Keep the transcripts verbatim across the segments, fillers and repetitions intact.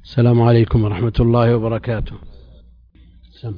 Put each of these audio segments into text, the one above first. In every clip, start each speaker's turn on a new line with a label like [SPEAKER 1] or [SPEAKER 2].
[SPEAKER 1] السلام عليكم ورحمة الله وبركاته. سم.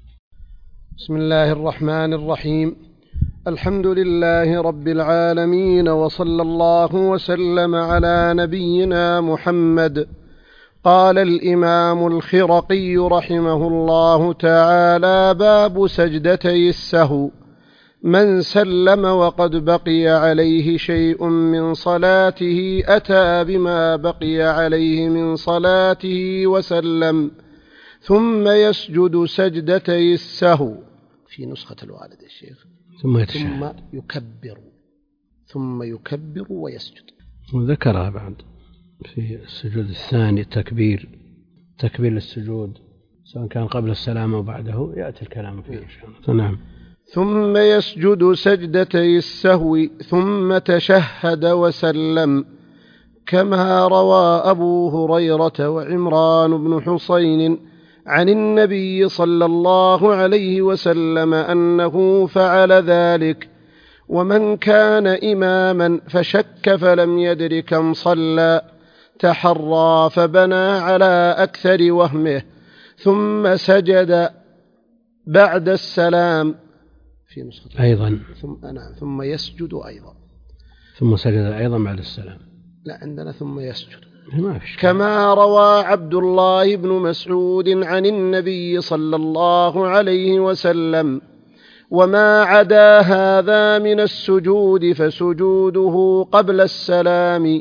[SPEAKER 2] بسم الله الرحمن الرحيم. الحمد لله رب العالمين، وصلى الله وسلم على نبينا محمد. قال الإمام الخرقي رحمه الله تعالى: باب سجدتي السهو: من سلم وقد بقي عليه شيء من صلاته أتى بما بقي عليه من صلاته وسلم، ثم يسجد سجدتي السهو. في نسخة الوالد الشيخ
[SPEAKER 1] ثم,
[SPEAKER 2] ثم يكبر ثم يكبر ويسجد.
[SPEAKER 1] وذكرها بعد في السجود الثاني التكبير تكبير للسجود سواء كان قبل السلام أو بعده، يأتي الكلام فيه إن شاء الله. نعم.
[SPEAKER 2] ثم يسجد سجدتي السهو ثم تشهد وسلم، كما روى أبو هريرة وعمران بن حسين عن النبي صلى الله عليه وسلم أنه فعل ذلك. ومن كان إماما فشك فلم يدر كم صلى تحرى فبنى على أكثر وهمه، ثم سجد بعد السلام. في نسخة
[SPEAKER 1] أيضا
[SPEAKER 2] ثم, نعم ثم يسجد أيضا
[SPEAKER 1] ثم سجد أيضا بعد السلام.
[SPEAKER 2] لا، عندنا ثم يسجد.
[SPEAKER 1] كما
[SPEAKER 2] روى عبد الله بن مسعود عن النبي صلى الله عليه وسلم: وما عدا هذا من السجود فسجوده قبل السلام.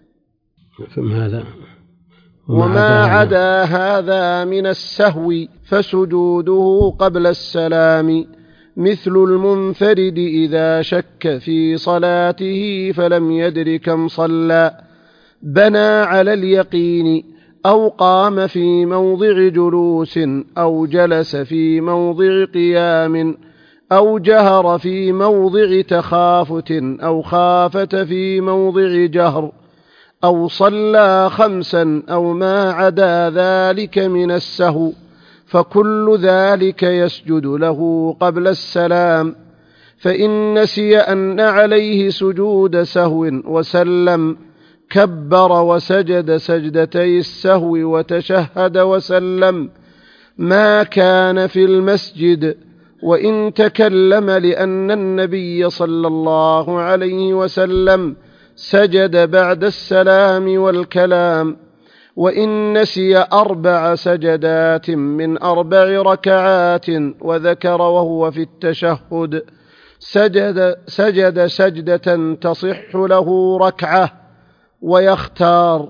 [SPEAKER 1] هذا
[SPEAKER 2] وما عدا هذا من السهو فسجوده قبل السلام، مثل المنفرد إذا شك في صلاته فلم يدر كم صلى، بنى على اليقين، أو قام في موضع جلوس، أو جلس في موضع قيام، أو جهر في موضع تخافت، أو خافت في موضع جهر، أو صلى خمسا أو ما عدا ذلك من السهو، فكل ذلك يسجد له قبل السلام. فإن نسي أن عليه سجود سهو وسلم كبر وسجد سجدتي السهو وتشهد وسلم، ما كان في المسجد، وإن تكلم لأن النبي صلى الله عليه وسلم سجد بعد السلام والكلام. وإن نسي أربع سجدات من أربع ركعات وذكر وهو في التشهد سجد, سجد سجدة تصح له ركعة، ويختار.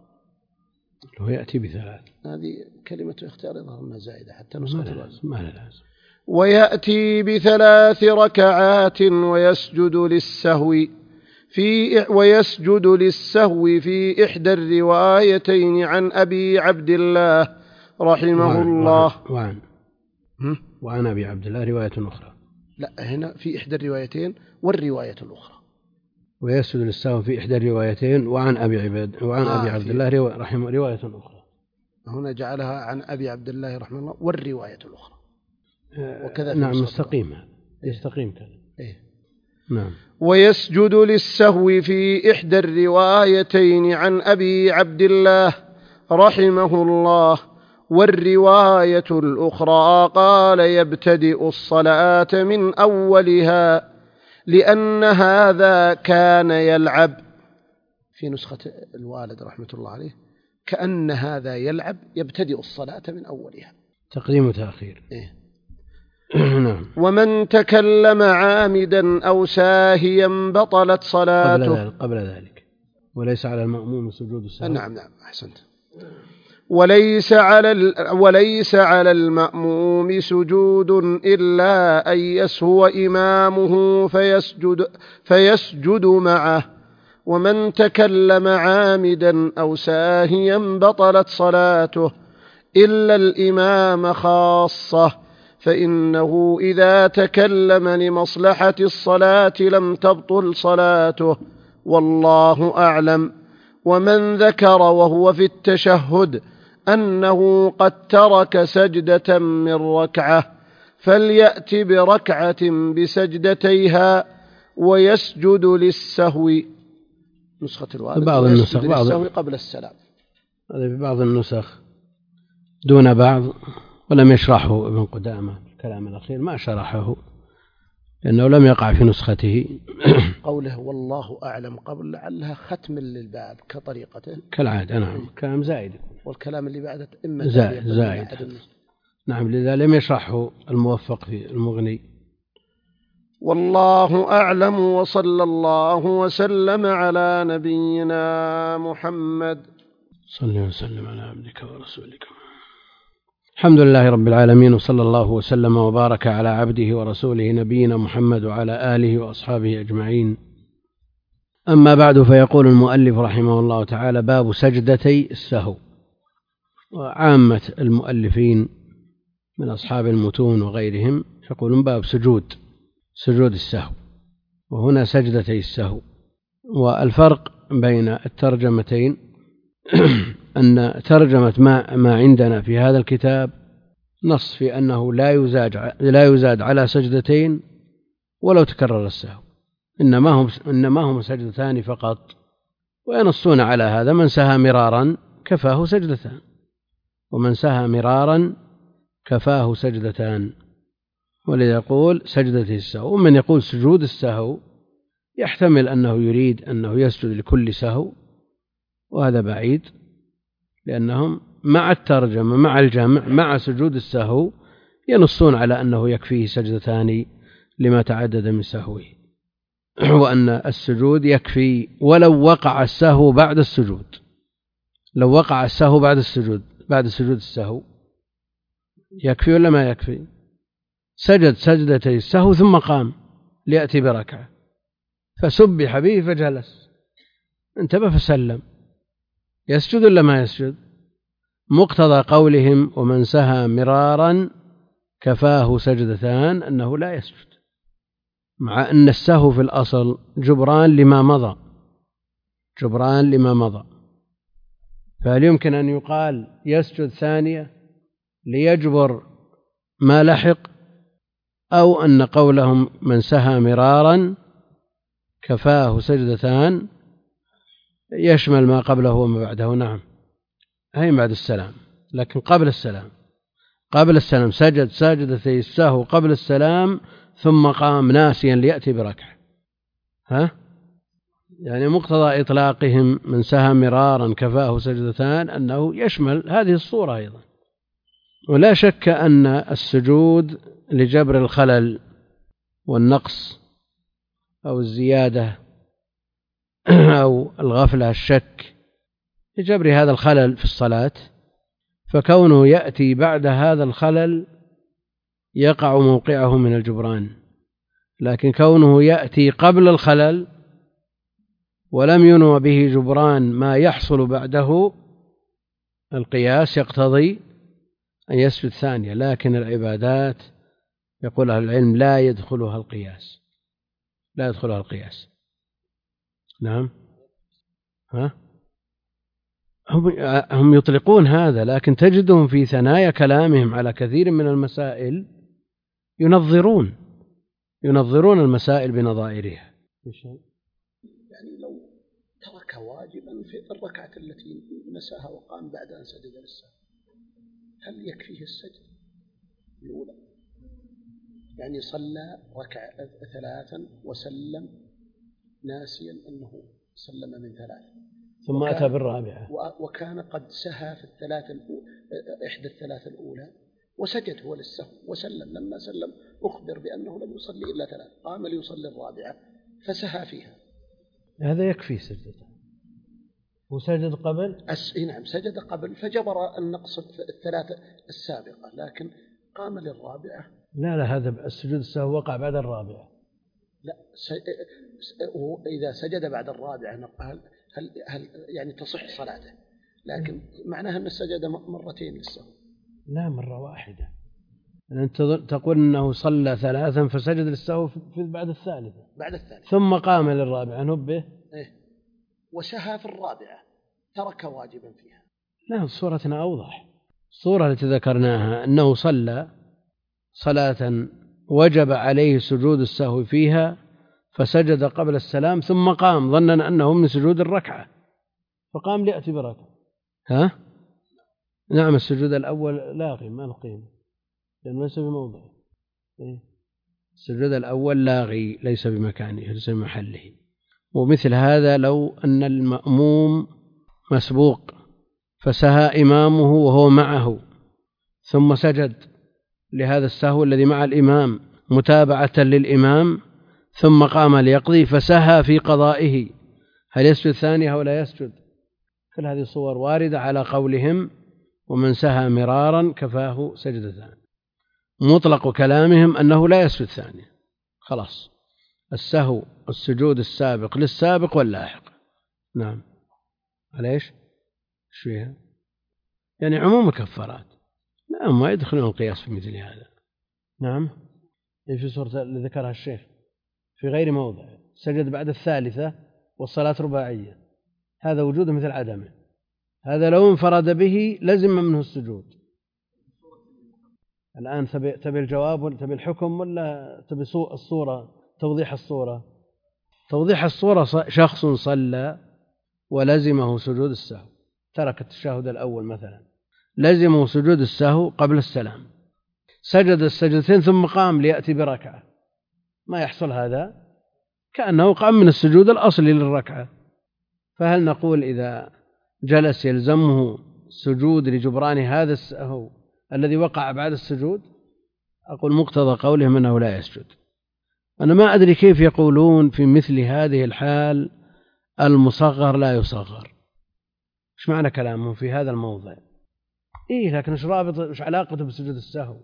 [SPEAKER 1] ويأتي بثلاث،
[SPEAKER 2] هذه كلمة اختيار ظهرنا زائدة حتى نسخة
[SPEAKER 1] ما لازم.
[SPEAKER 2] ويأتي بثلاث ركعات ويسجد للسهو في ويسجد للسهو في إحدى الروايتين عن أبي عبد الله رحمه
[SPEAKER 1] وعن
[SPEAKER 2] الله.
[SPEAKER 1] وعن وعن أبي عبد الله رواية أخرى.
[SPEAKER 2] لا، هنا في إحدى الروايتين والرواية الأخرى.
[SPEAKER 1] ويسجد للسهو في إحدى الروايتين وعن أبي عبد وعن آه أبي عبد الله رحمه رواية أخرى.
[SPEAKER 2] هنا جعلها عن أبي عبد الله رحمه الله والرواية الأخرى.
[SPEAKER 1] وكذا نعم مستقيم، يستقيم كذا.
[SPEAKER 2] إيه؟
[SPEAKER 1] نعم.
[SPEAKER 2] ويسجد للسهو في إحدى الروايتين عن أبي عبد الله رحمه الله، والرواية الأخرى قال يبتدئ الصلاة من أولها، لأن هذا كان يلعب. في نسخة الوالد رحمة الله عليه: كأن هذا يلعب يبتدئ الصلاة من أولها،
[SPEAKER 1] تقديم وتأخير.
[SPEAKER 2] إيه؟
[SPEAKER 1] نعم.
[SPEAKER 2] ومن تكلم عامدا أو ساهيا بطلت صلاته.
[SPEAKER 1] قبل ذلك, قبل ذلك وليس على المأموم سجود السهو.
[SPEAKER 2] نعم نعم أحسنت. وليس على وليس على المأموم سجود إلا أن يسهو إمامه فيسجد فيسجد معه. ومن تكلم عامدا أو ساهيا بطلت صلاته إلا الإمام خاصة، فإنه إذا تكلم لمصلحة الصلاة لم تبطل صلاته، والله أعلم. ومن ذكر وهو في التشهد أنه قد ترك سجدة من ركعة فليأت بركعة بسجدتيها ويسجد للسهو. نسخة الوالد
[SPEAKER 1] بعض النسخ
[SPEAKER 2] بعض قبل السلام.
[SPEAKER 1] هذا في بعض النسخ دون بعض، ولم يشرحه ابن قدامة الكلام الأخير ما شرحه لأنه لم يقع في نسخته.
[SPEAKER 2] قوله والله أعلم قبل لعلها ختم للباب كطريقته
[SPEAKER 1] كالعادة. نعم كلام زائد،
[SPEAKER 2] والكلام اللي بعده إما
[SPEAKER 1] زائد, زائد. نعم لذا لم يشرحه الموفق في المغني.
[SPEAKER 2] والله أعلم، وصلى الله وسلم على نبينا محمد.
[SPEAKER 1] صلى وسلم على عبدك ورسولك. الحمد لله رب العالمين، وصلى الله وسلم وبارك على عبده ورسوله نبينا محمد وعلى آله وأصحابه أجمعين. أما بعد، فيقول المؤلف رحمه الله تعالى: باب سجدتي السهو. وعامة المؤلفين من أصحاب المتون وغيرهم يقولون باب سجود سجود السهو، وهنا سجدتي السهو. والفرق بين الترجمتين أن ترجمة ما, ما عندنا في هذا الكتاب نص في أنه لا يزاد, لا يزاد على سجدتين ولو تكرر السهو، إنما هم, إنما هم سجدتان فقط، وينصون على هذا: من سهى مرارا كفاه سجدتان، ومن سهى مرارا كفاه سجدتان. ولذا يقول سجدتي السهو. ومن يقول سجود السهو يحتمل أنه يريد أنه يسجد لكل سهو، وهذا بعيد، لأنهم مع الترجمة مع الجمع مع سجود السهو ينصون على أنه يكفيه سجدتان لما تعدد من سهوه، وأن السجود يكفي ولو وقع السهو بعد السجود. لو وقع السهو بعد السجود بعد سجود السهو يكفي ولا ما يكفي؟ سجد سجدتي السهو ثم قام ليأتي بركعة فسبح به فجلس، انتبه فسلم، يسجد ولا ما يسجد؟ مقتضى قولهم ومن سهى مرارا كفاه سجدتان أنه لا يسجد، مع أن السهو في الأصل جبران لما مضى جبران لما مضى فهل يمكن أن يقال يسجد ثانية ليجبر ما لحق، أو أن قولهم من سهى مرارا كفاه سجدتان يشمل ما قبله وما بعده؟ نعم، هي بعد السلام، لكن قبل السلام قبل السلام سجد سجدتي السهو قبل السلام ثم قام ناسيا ليأتي بركعة. ها يعني مقتضى إطلاقهم من سهى مرارا كفاه سجدتان أنه يشمل هذه الصورة أيضا. ولا شك أن السجود لجبر الخلل والنقص أو الزيادة أو الغفلة الشك، لجبر هذا الخلل في الصلاة، فكونه يأتي بعد هذا الخلل يقع موقعه من الجبران، لكن كونه يأتي قبل الخلل ولم ينوى به جبران ما يحصل بعده القياس يقتضي أن يسجد ثانية. لكن العبادات يقول أهل العلم لا يدخلها القياس لا يدخلها القياس نعم ها هم يطلقون هذا، لكن تجدهم في ثنايا كلامهم على كثير من المسائل ينظرون ينظرون المسائل بنظائرها.
[SPEAKER 2] يعني لو ترك واجبا في الركعة التي نساها وقام بعد أن سجد للسهو، هل يكفيه السجد الأولى؟ يعني صلى ركع ثلاثا وسلم ناسيا أنه سلم من ثلاث،
[SPEAKER 1] ثم أتى بالرابعة،
[SPEAKER 2] وكان قد سهى في الثلاث إحدى الثلاث الأولى وسجد هو للسهو وسلم. لما سلم أخبر بأنه لم يصلي إلا ثلاث، قام ليصلي الرابعة فسهى فيها،
[SPEAKER 1] هذا يكفي سجدته. وسجد قبل
[SPEAKER 2] أس... نعم سجد قبل فجبر النقص الثلاثة السابقة، لكن قام للرابعة.
[SPEAKER 1] لا لا هذا السجود السهو وقع بعد الرابعة.
[SPEAKER 2] لا س... إذا سجد بعد الرابعة هل هل, هل يعني تصح صلاته، لكن معناها أن سجد مرتين للسهو.
[SPEAKER 1] لا مرة واحدة. أنت تقول أنه صلى ثلاثا فسجد للسهو في بعد الثالثة
[SPEAKER 2] بعد الثالثة
[SPEAKER 1] ثم قام للرابعة نبه
[SPEAKER 2] إيه؟ وسهى في الرابعة ترك واجبا فيها.
[SPEAKER 1] لا صورتنا أوضح. الصورة التي ذكرناها أنه صلى صلاة وجب عليه سجود السهو فيها فسجد قبل السلام ثم قام ظنا أنه من سجود الركعة فقام ليأتي بركعة، ها؟ نعم السجود الأول لاغي ما له قيمة لأنه ليس بموضعه. السجود الأول لاغي ليس بمكانه ليس بمحله. ومثل هذا لو أن المأموم مسبوق فسهى إمامه وهو معه ثم سجد لهذا السهو الذي مع الإمام متابعة للإمام ثم قام ليقضي فسهى في قضائه، هل يسجد ثانية أو لا يسجد؟ كل هذه صور واردة على قولهم ومن سهى مرارا كفاه سجدتان. مطلق كلامهم أنه لا يسجد ثانية، خلاص السهو السجود السابق للسابق واللاحق. نعم عليش شوية يعني عموم الكفارات. نعم ما يدخلون القياس في مثل هذا. نعم في صورة اللي ذكرها الشيخ في غير موضع سجد بعد الثالثة والصلاة رباعية، هذا وجوده مثل عدمه، هذا لو انفرد به لزم منه السجود. الآن تبي, تبي الجواب ولا تبي الحكم ولا تبي الصورة توضيح الصورة؟ توضيح الصورة شخص صلى ولزمه سجود السهو، ترك التشهد الأول مثلا لزمه سجود السهو قبل السلام، سجد السجدتين ثم قام ليأتي بركعة، ما يحصل هذا كأنه قام من السجود الأصلي للركعة، فهل نقول إذا جلس يلزمه سجود لجبران هذا السهو الذي وقع بعد السجود؟ أقول مقتضى قولهم أنه لا يسجد. أنا ما أدري كيف يقولون في مثل هذه الحال المصغر لا يصغر، إيش معنى كلامهم في هذا الموضع؟ إيه لكن إيش رابط إيش علاقته بسجود السهو؟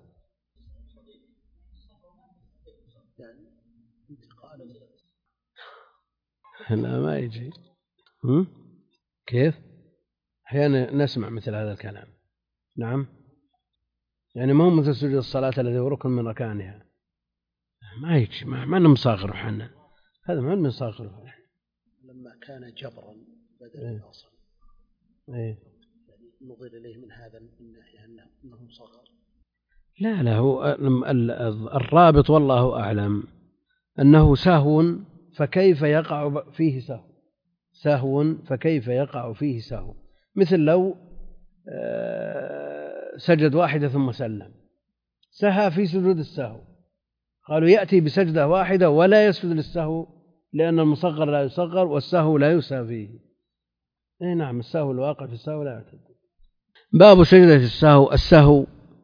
[SPEAKER 1] لا ما يجي. هم؟ كيف؟ أحيانا نسمع مثل هذا الكلام. نعم يعني ما هو مثل سجود الصلاة الذي هو ركن من ركانها، ما يجي ما ما نمصاغر حنا، هذا ما نمصاغر
[SPEAKER 2] لما كان جبرا بدل إيه؟ الأصل
[SPEAKER 1] إيه؟
[SPEAKER 2] نظر إليه من هذا الناحية أنه مصغر.
[SPEAKER 1] لا لا هو الرابط والله أعلم أنه سهو فكيف يقع فيه سهو، سهو فكيف يقع فيه سهو، مثل لو سجد واحدة ثم سلم سهى في سجود السهو، قالوا يأتي بسجدة واحدة ولا يسجد للسهو لأن المصغر لا يصغر والسهو لا يسهى فيه. إيه نعم السهو الواقع في السهو لا يعتد. باب سجدة السهو. السهو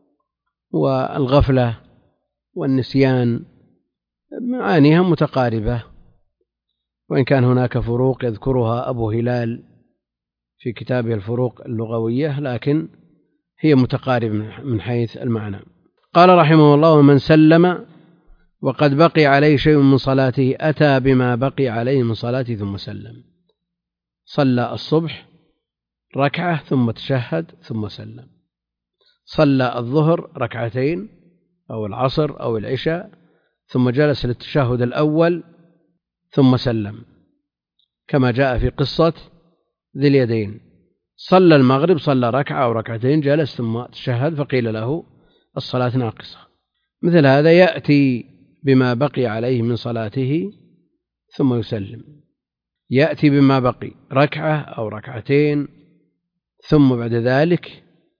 [SPEAKER 1] والغفلة والنسيان معانيها متقاربة، وإن كان هناك فروق يذكرها أبو هلال في كتابه الفروق اللغوية لكن هي متقاربة من حيث المعنى. قال رحمه الله: من سلم وقد بقي عليه شيء من صلاته أتى بما بقي عليه من صلاته ثم سلم. صلى الصبح ركعة ثم تشهد ثم سلم، صلى الظهر ركعتين أو العصر أو العشاء ثم جلس للتشهد الأول ثم سلم، كما جاء في قصة ذي اليدين، صلى المغرب صلى ركعة أو ركعتين جلس ثم تشهد فقيل له الصلاة ناقصة. مثل هذا يأتي بما بقي عليه من صلاته ثم يسلم، يأتي بما بقي ركعة أو ركعتين ثم بعد ذلك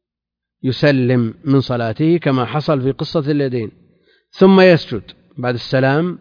[SPEAKER 1] يسلم من صلاته كما حصل في قصة اليدين، ثم يسجد بعد السلام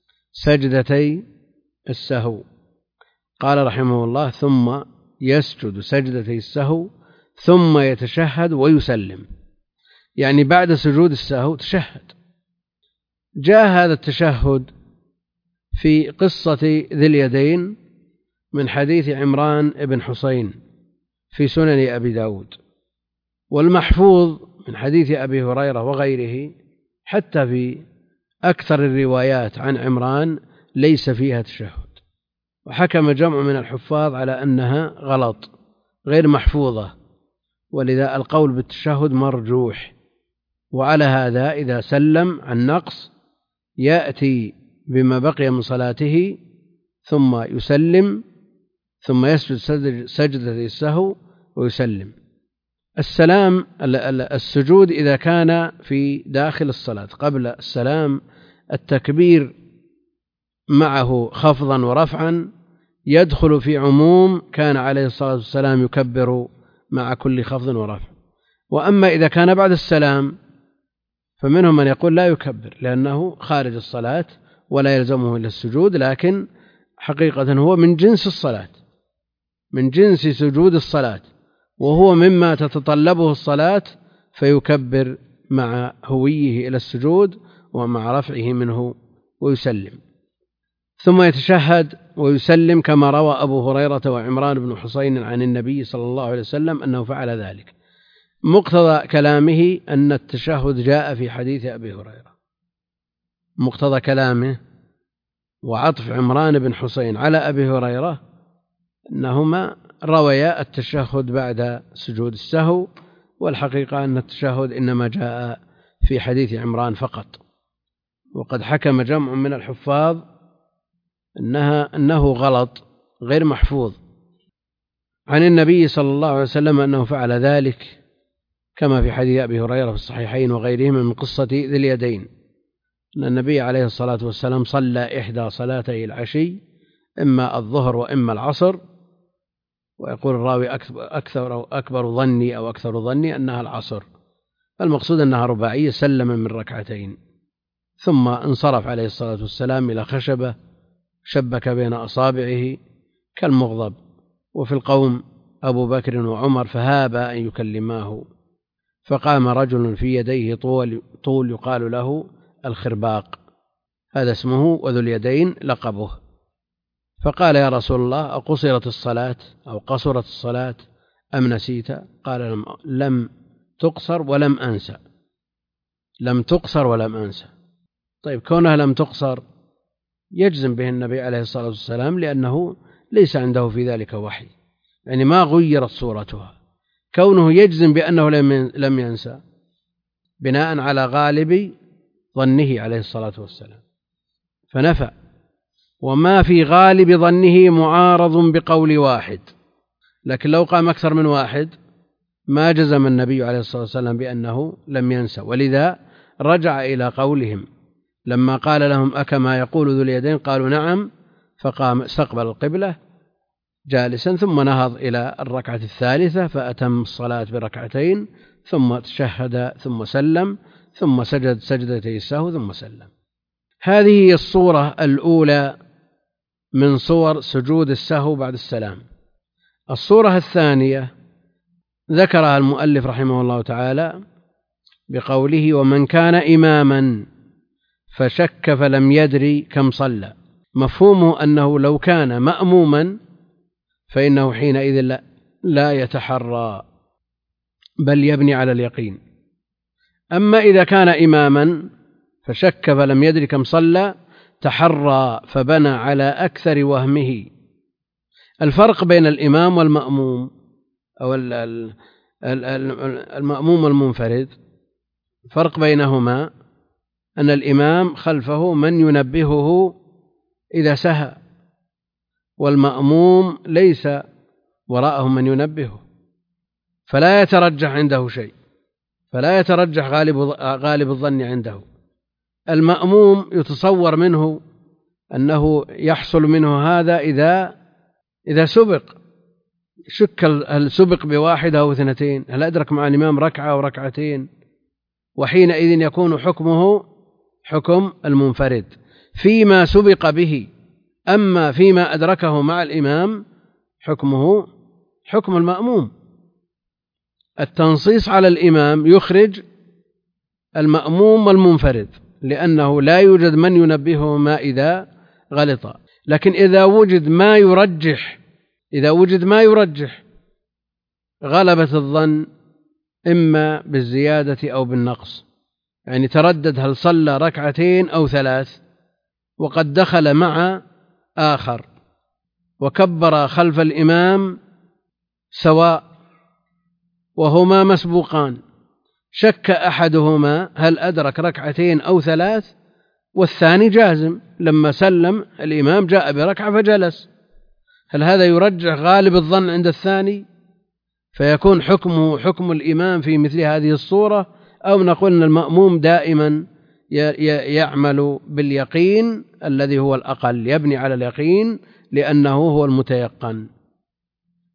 [SPEAKER 1] سجدتي السهو. قال رحمه الله: ثم يسجد سجدتي السهو ثم يتشهد ويسلم، يعني بعد سجود السهو تشهد. جاء هذا التشهد في قصة ذي اليدين من حديث عمران بن حسين في سنن أبي داود، والمحفوظ من حديث أبي هريرة وغيره حتى في أكثر الروايات عن عمران ليس فيها تشهد، وحكم جمع من الحفاظ على أنها غلط غير محفوظة، ولذا القول بالتشهد مرجوح. وعلى هذا إذا سلم عن نقص يأتي بما بقي من صلاته ثم يسلم ثم يسجد سجدة السهو ويسلم. السلام السجود إذا كان في داخل الصلاة قبل السلام التكبير معه خفضا ورفعا يدخل في عموم كان عليه الصلاة والسلام يكبر مع كل خفض ورفع. وأما إذا كان بعد السلام فمنهم من يقول لا يكبر لأنه خارج الصلاة ولا يلزمه إلا السجود، لكن حقيقة هو من جنس الصلاة، من جنس سجود الصلاة، وهو مما تتطلبه الصلاة، فيكبر مع هويه إلى السجود ومع رفعه منه ويسلم، ثم يتشهد ويسلم كما روى أبو هريرة وعمران بن حسين عن النبي صلى الله عليه وسلم أنه فعل ذلك. مقتضى كلامه أن التشهد جاء في حديث أبي هريرة، مقتضى كلامه وعطف عمران بن حسين على أبي هريرة أنهما رويا التشهد بعد سجود السهو، والحقيقة أن التشهد إنما جاء في حديث عمران فقط. وقد حكم جمع من الحفاظ أنها أنه غلط غير محفوظ عن النبي صلى الله عليه وسلم أنه فعل ذلك، كما في حديث أبي هريرة في الصحيحين وغيرهما من قصة ذي اليدين، أن النبي عليه الصلاة والسلام صلى إحدى صلاتي العشي إما الظهر وإما العصر، ويقول الراوي أكثر أو أكبر ظني أو أكثر ظني أنها العصر، المقصود أنها رباعية، سلم من ركعتين ثم انصرف عليه الصلاة والسلام إلى خشبة شبك بين أصابعه كالمغضب، وفي القوم أبو بكر وعمر فهابا أن يكلماه، فقام رجل في يديه طول, طول يقال له الخرباق، هذا اسمه، وذو اليدين لقبه، فقال يا رسول الله أقصرت الصلاة أو قصرت الصلاة أم نسيت؟ قال لم, لم تقصر ولم أنسى، لم تقصر ولم أنسى. طيب كونها لم تقصر يجزم به النبي عليه الصلاة والسلام لأنه ليس عنده في ذلك وحي، يعني ما غيرت صورتها، كونه يجزم بأنه لم ينسى بناء على غالب ظنه عليه الصلاة والسلام فنفى، وما في غالب ظنه معارض بقول واحد، لكن لو قام أكثر من واحد ما جزم النبي عليه الصلاة والسلام بأنه لم ينسى، ولذا رجع إلى قولهم لما قال لهم أكما يقول ذو اليدين قالوا نعم، فقام استقبل القبلة جالسا ثم نهض إلى الركعة الثالثة فأتم الصلاة بركعتين ثم تشهد ثم سلم ثم سجد سجدتي السهو ثم سلم. هذه هي الصورة الأولى من صور سجود السهو بعد السلام. الصورة الثانية ذكرها المؤلف رحمه الله تعالى بقوله ومن كان إماما فشك فلم يدري كم صلى، مفهومه أنه لو كان مأموما فإنه حينئذ لا, لا يتحرى بل يبني على اليقين. أما إذا كان إماما فشك فلم يدري كم صلى تحرى فبنى على أكثر وهمه. الفرق بين الإمام والمأموم أو المأموم والمنفرد، فرق بينهما أن الإمام خلفه من ينبهه إذا سهى، والمأموم ليس وراءه من ينبهه، فلا يترجح عنده شيء، فلا يترجح غالب غالب الظن عنده. المأموم يتصور منه أنه يحصل منه هذا إذا إذا سبق، شك هل سبق بواحد أو اثنتين، هل أدرك مع الإمام ركعة أو ركعتين، وحينئذ يكون حكمه حكم المنفرد فيما سبق به. أما فيما أدركه مع الإمام حكمه حكم المأموم. التنصيص على الإمام يخرج المأموم والمنفرد، لأنه لا يوجد من ينبههما إذا غلط. لكن إذا وجد ما يرجح إذا وجد ما يرجح غلبة الظن إما بالزيادة أو بالنقص، يعني تردد هل صلى ركعتين أو ثلاث، وقد دخل مع آخر وكبر خلف الإمام سواء وهما مسبوقان، شك أحدهما هل أدرك ركعتين أو ثلاث، والثاني جازم لما سلم الإمام جاء بركعة فجلس، هل هذا يرجح غالب الظن عند الثاني فيكون حكمه حكم الإمام في مثل هذه الصورة، أو نقول أن المأموم دائما يعمل باليقين الذي هو الأقل، يبني على اليقين لأنه هو المتيقن.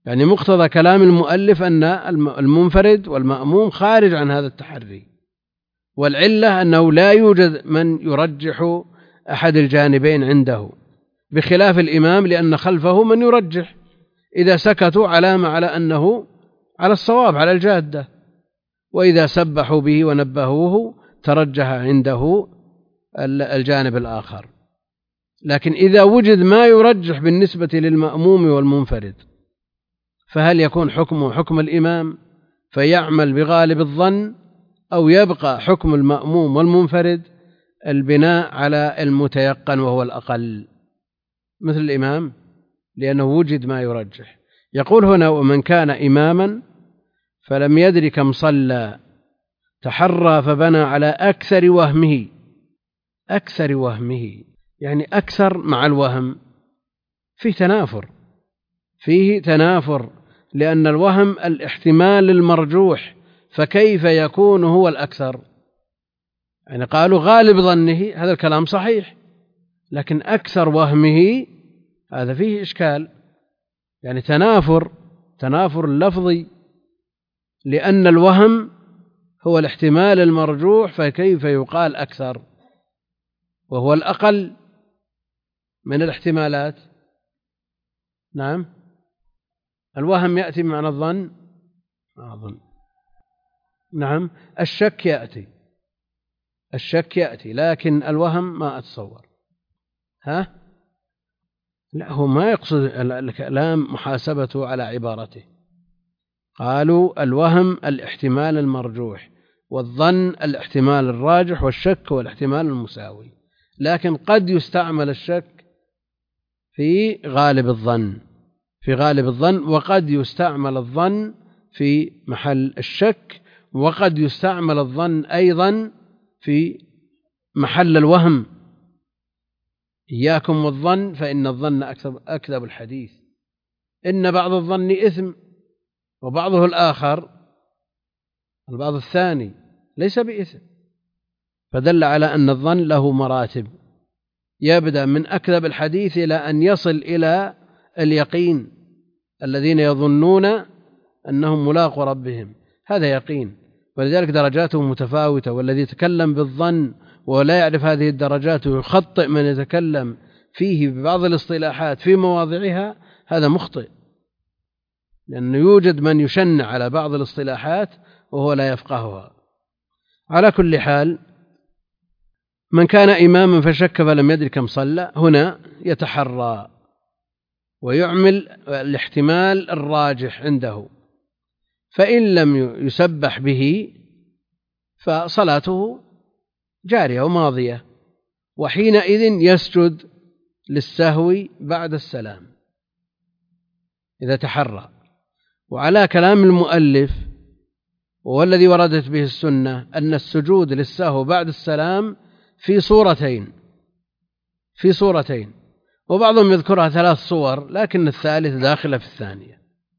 [SPEAKER 1] يعني مقتضى كلام المؤلف أن المنفرد والمأموم خارج عن هذا التحري، والعلة أنه لا يوجد من يرجح أحد الجانبين عنده، بخلاف الإمام لأن خلفه من يرجح، إذا سكتوا علامة على أنه على الصواب على الجادة، وإذا سبحوا به ونبهوه ترجح عنده الجانب الآخر. لكن إذا وجد ما يرجح بالنسبة للمأموم والمنفرد، فهل يكون حكمه حكم الإمام فيعمل بغالب الظن، أو يبقى حكم المأموم والمنفرد البناء على المتيقن وهو الأقل مثل الإمام، لأنه وجد ما يرجح. يقول هنا: ومن كان إماما فلم يدر كم صلى تحرى فبنى على أكثر وهمه. أكثر وهمه يعني أكثر مع الوهم، فيه تنافر، فيه تنافر لأن الوهم الاحتمال المرجوح، فكيف يكون هو الأكثر؟ يعني قالوا غالب ظنه، هذا الكلام صحيح، لكن أكثر وهمه هذا فيه إشكال، يعني تنافر تنافر اللفظي، لأن الوهم هو الاحتمال المرجوح، فكيف يقال أكثر وهو الأقل من الاحتمالات؟ نعم، الوهم يأتي بمعنى الظن، أظن نعم، الشك يأتي الشك يأتي لكن الوهم ما أتصور. ها؟ لا، هو ما يقصد الكلام محاسبته على عبارته. قالوا الوهم الاحتمال المرجوح، والظن الاحتمال الراجح، والشك هو الاحتمال المساوي، لكن قد يستعمل الشك في غالب الظن في غالب الظن وقد يستعمل الظن في محل الشك، وقد يستعمل الظن أيضا في محل الوهم. إياكم والظن فإن الظن أكذب الحديث، إن بعض الظن إثم وبعضه الآخر البعض الثاني ليس بإثم، فدل على أن الظن له مراتب، يبدأ من أكذب الحديث إلى أن يصل إلى اليقين، الذين يظنون أنهم ملاقوا ربهم، هذا يقين، ولذلك درجاته متفاوتة. والذي يتكلم بالظن ولا يعرف هذه الدرجات ويخطئ من يتكلم فيه ببعض الاصطلاحات في مواضعها، هذا مخطئ، لأنه يوجد من يشنع على بعض الاصطلاحات وهو لا يفقهها. على كل حال، من كان إماما فشك فلم يدر كم صلى، هنا يتحرى ويعمل الاحتمال الراجح عنده، فإن لم يسبح به فصلاته جارية وماضية، وحينئذ يسجد للسهو بعد السلام إذا تحرى. وعلى كلام المؤلف والذي وردت به السنة أن السجود للسهو بعد السلام في صورتين في صورتين وبعضهم يذكرها ثلاث صور، لكن الثالث داخلة في الثانية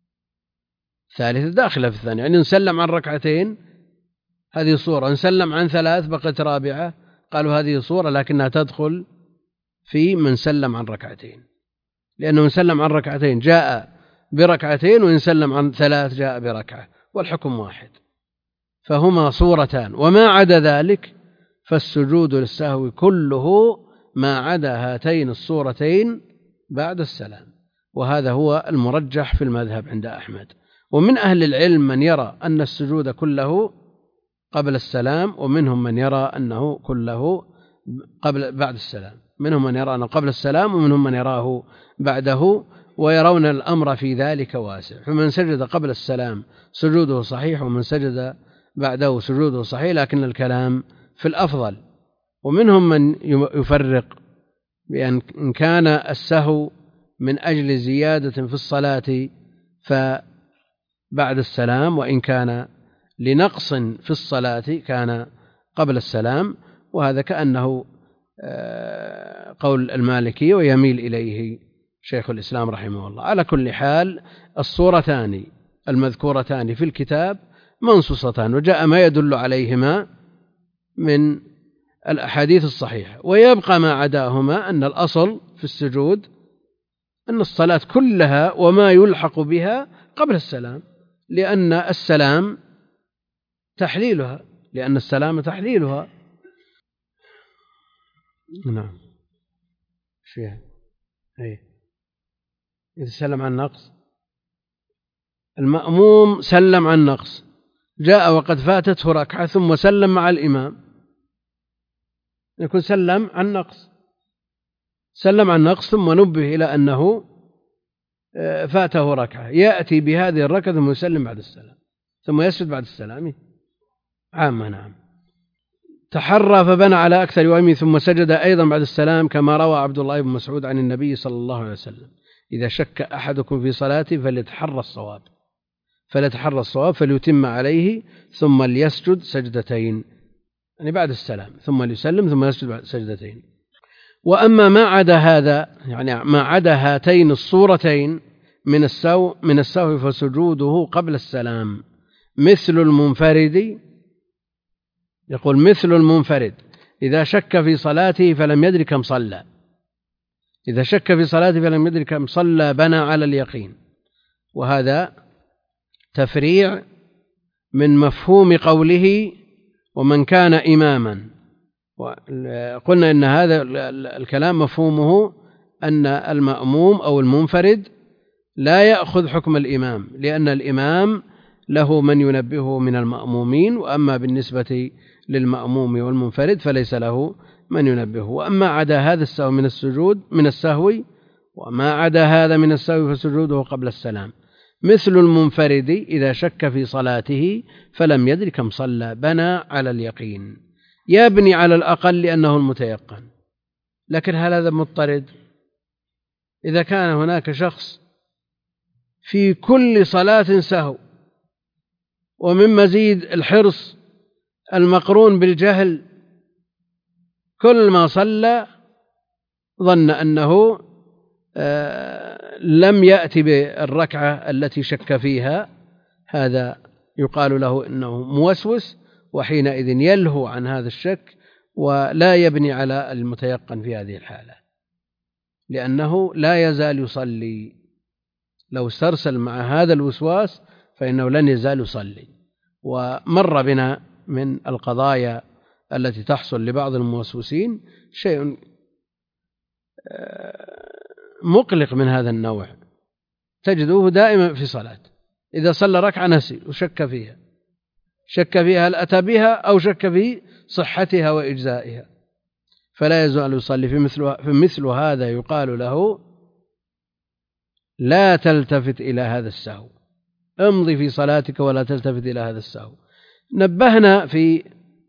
[SPEAKER 1] الثالث داخلة في الثانية يعني نسلم عن ركعتين هذه صورة، نسلم عن ثلاث بقت رابعة، قالوا هذه صورة لكنها تدخل في من سلم عن ركعتين، لأنه نسلم عن ركعتين جاء بركعتين، ونسلم عن ثلاث جاء بركعة، والحكم واحد، فهما صورتان. وما عدا ذلك فالسجود للسهو كله ما عدا هاتين الصورتين بعد السلام، وهذا هو المرجح في المذهب عند أحمد. ومن أهل العلم من يرى أن السجود كله قبل السلام، ومنهم من يرى أنه كله قبل بعد السلام، منهم من يرى أنه قبل السلام ومنهم من يراه بعده، ويرون الأمر في ذلك واسع، فمن سجد قبل السلام سجوده صحيح، ومن سجد بعده سجوده صحيح، لكن الكلام في الأفضل. ومنهم من يفرق بأن إن كان السهو من أجل زيادة في الصلاة فبعد السلام، وإن كان لنقص في الصلاة كان قبل السلام، وهذا كأنه قول المالكي ويميل إليه شيخ الإسلام رحمه الله. على كل حال الصورتان المذكورتان في الكتاب منصوصتان، وجاء ما يدل عليهما من الأحاديث الصحيحة، ويبقى ما عداهما أن الأصل في السجود أن الصلاة كلها وما يلحق بها قبل السلام، لأن السلام تحليلها، لأن السلام تحليلها. نعم. فيها أي إذا سلم عن نقص، المأموم سلم عن نقص، جاء وقد فاتته ركعة ثم سلم مع الإمام، يكون سلم عن نقص، سلم عن نقص ثم نبه إلى أنه فاته ركعة، يأتي بهذه الركعة ثم يسلم بعد السلام ثم يسجد بعد السلام عامة. نعم. تحرى فبنى على أكثر يومه ثم سجد أيضا بعد السلام، كما روى عبد الله بن مسعود عن النبي صلى الله عليه وسلم: إذا شك أحدكم في صلاته فليتحرى الصواب فليتحرى الصواب فليتم عليه ثم ليسجد سجدتين، يعني بعد السلام، ثم ليسلم ثم يسجد بعد سجدتين. وأما ما عدا هذا، يعني ما عدا هاتين الصورتين من السهو من السهو فسجوده قبل السلام مثل المنفرد. يقول: مثل المنفرد إذا شك في صلاته فلم يدرك كم صلى، إذا شك في صلاته فلم يدرك كم صلى بنى على اليقين. وهذا تفريع من مفهوم قوله: ومن كان إماما. وقلنا إن هذا الكلام مفهومه أن المأموم أو المنفرد لا يأخذ حكم الإمام، لأن الإمام له من ينبهه من المأمومين، وأما بالنسبة للمأموم والمنفرد فليس له من ينبهه. وأما عدا هذا السهو من السجود من السهو وما عدا هذا من السهو فسجوده قبل السلام مثل المنفرد إذا شك في صلاته فلم يدرك كم صلى بنى على اليقين، يبني على الأقل لأنه المتيقن. لكن هل هذا مضطرد؟ إذا كان هناك شخص في كل صلاة سهو، ومن مزيد الحرص المقرون بالجهل، كل ما صلى ظن أنه لم يأتي بالركعة التي شك فيها، هذا يقال له إنه موسوس، وحينئذ يلهو عن هذا الشك ولا يبني على المتيقن في هذه الحالة، لأنه لا يزال يصلي. لو استرسل مع هذا الوسواس فإنه لن يزال يصلي. ومر بنا من القضايا التي تحصل لبعض الموسوسين شيء مقلق من هذا النوع، تجدوه دائما في صلاة إذا صلى ركعة نسي وشك فيها، شك فيها هل أتى بها أو شك في صحتها وإجزائها، فلا يزال يصلي. في مثل, في مثل هذا يقال له: لا تلتفت إلى هذا السهو، امضي في صلاتك ولا تلتفت إلى هذا السهو. نبهنا في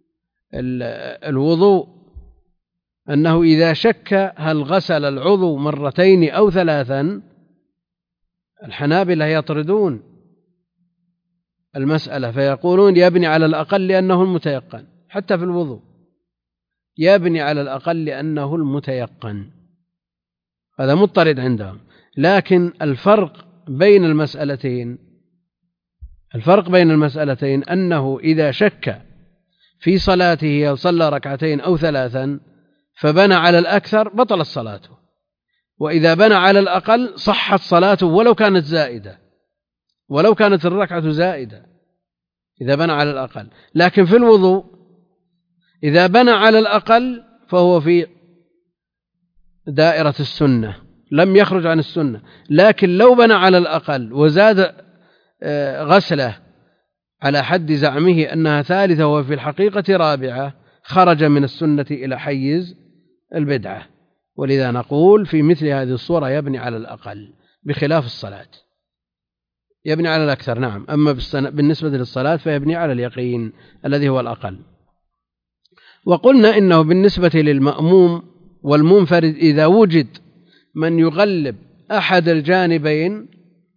[SPEAKER 1] الوضوء أنه إذا شك هل غسل العضو مرتين أو ثلاثا، الحنابلة يطردون المسألة فيقولون يبني على الأقل لأنه المتيقن، حتى في الوضوء يبني على الأقل لأنه المتيقن، هذا مضطرد عندهم. لكن الفرق بين المسألتين الفرق بين المسألتين أنه إذا شك في صلاته أو صلى ركعتين أو ثلاثا فبنى على الأكثر بطلت صلاته، وإذا بنى على الأقل صحت صلاته ولو كانت زائدة، ولو كانت الركعة زائدة إذا بنى على الأقل. لكن في الوضوء إذا بنى على الأقل فهو في دائرة السنة، لم يخرج عن السنة. لكن لو بنى على الأقل وزاد غسله على حد زعمه أنها ثالثة وفي الحقيقة رابعة، خرج من السنة إلى حيز البدعة. ولذا نقول في مثل هذه الصورة يبني على الأقل، بخلاف الصلاة يبني على الأكثر. نعم. أما بالنسبة للصلاة فيبني على اليقين الذي هو الأقل. وقلنا إنه بالنسبة للمأموم والمنفرد إذا وجد من يغلب أحد الجانبين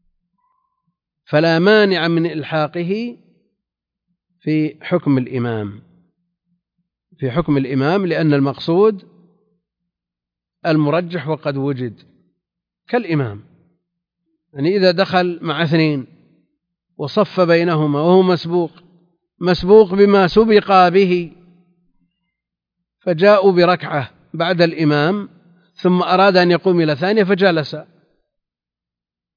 [SPEAKER 1] فلا مانع من إلحاقه في حكم الإمام في حكم الإمام لأن المقصود المرجح وقد وجد كالإمام. يعني إذا دخل مع اثنين وصف بينهما وهو مسبوق مسبوق بما سبق به، فجاءوا بركعة بعد الإمام ثم أراد أن يقوم إلى ثانية فجلس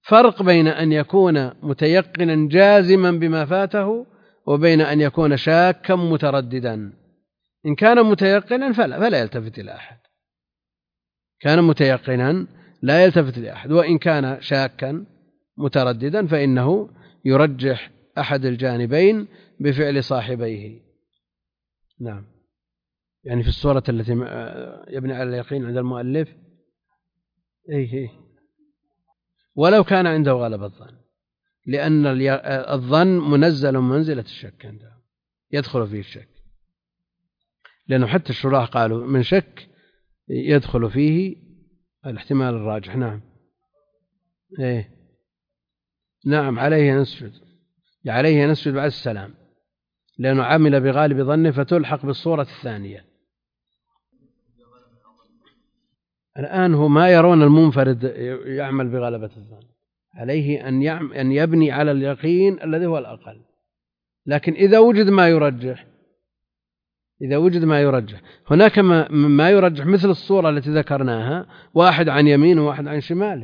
[SPEAKER 1] فرق بين أن يكون متيقنا جازما بما فاته وبين أن يكون شاكا مترددا. إن كان متيقنا فلا, فلا يلتفت إلى أحد، كان متيقنا لا يلتفت إلى أحد، وإن كان شاكا مترددا فإنه يرجح أحد الجانبين بفعل صاحبيه. نعم. يعني في الصورة التي يبني على اليقين عند المؤلف إيه إيه ولو كان عنده غلبة الظن، لأن الظن منزل منزلة الشك عنده، يدخل فيه الشك، لأنه حتى الشراح قالوا من شك يدخل فيه الاحتمال الراجح. نعم. إيه نعم عليه نسجد، عليه نسجد بعد السلام، لأنه عمل بغالب ظنه فتلحق بالصورة الثانية. الآن هو ما يرون المنفرد يعمل بغلبة الظن، عليه أن أن يبني على اليقين الذي هو الأقل. لكن إذا وجد ما يرجح إذا وجد ما يرجح هناك ما يرجح مثل الصورة التي ذكرناها، واحد عن يمينه وواحد عن شماله.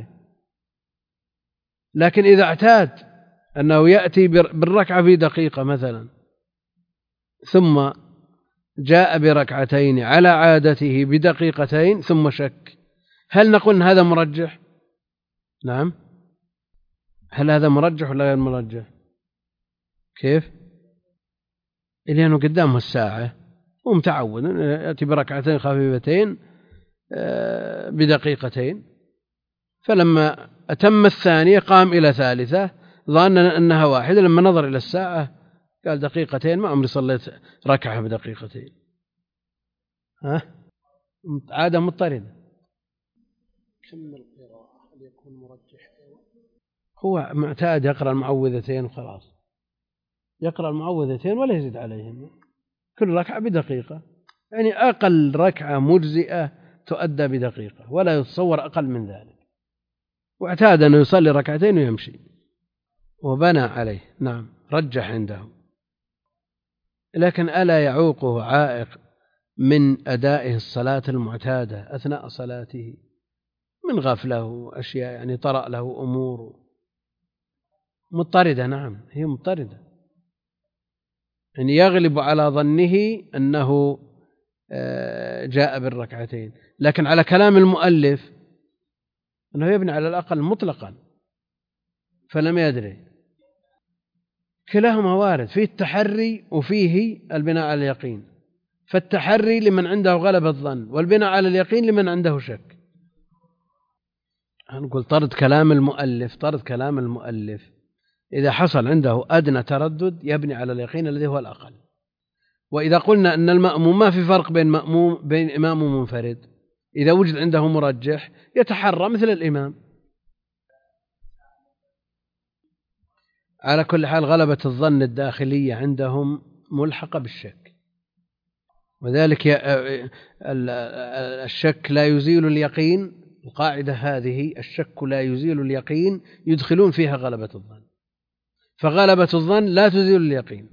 [SPEAKER 1] لكن إذا اعتاد أنه يأتي بالركعة في دقيقة مثلا ثم جاء بركعتين على عادته بدقيقتين ثم شك، هل نقول إن هذا مرجح؟ نعم. هل هذا مرجح ولا غير مرجح؟ كيف؟ لأنه قدامه الساعة ومتعود يأتي بركعتين خفيفتين بدقيقتين، فلما أتم الثانية قام إلى ثالثة ظن أنها واحدة، لما نظر إلى الساعة قال دقيقتين، ما عمري صليت ركعة بدقيقتين. ها؟ عادة مضطردة. كم القراءة هل يكون مرجح؟ هو معتاد يقرأ المعوذتين وخلاص، يقرأ المعوذتين ولا يزيد عليهم، كل ركعة بدقيقة، يعني أقل ركعة مجزئة تؤدى بدقيقة ولا يتصور أقل من ذلك، واعتاد أنه يصلي ركعتين ويمشي وبنى عليه. نعم رجح عنده. لكن ألا يعوقه عائق من أدائه الصلاة المعتادة أثناء صلاته من غفلة وأشياء، يعني طرأ له أمور مضطردة. نعم هي مضطردة، يعني يغلب على ظنه أنه جاء بالركعتين، لكن على كلام المؤلف أنه يبني على الأقل مطلقا فلم يدري. كلاهما وارد، فيه التحري وفيه البناء على اليقين، فالتحري لمن عنده غلبة الظن والبناء على اليقين لمن عنده شك. نقول طرد كلام المؤلف طرد كلام المؤلف إذا حصل عنده أدنى تردد يبني على اليقين الذي هو الأقل. وإذا قلنا أن المأموم ما في فرق بين مأموم بين إمام ومنفرد، إذا وجد عنده مرجح يتحرى مثل الإمام. على كل حال غلبة الظن الداخلية عندهم ملحقة بالشك، وذلك الشك لا يزيل اليقين. القاعدة هذه الشك لا يزيل اليقين يدخلون فيها غلبة الظن، فغلبة الظن لا تزيل اليقين.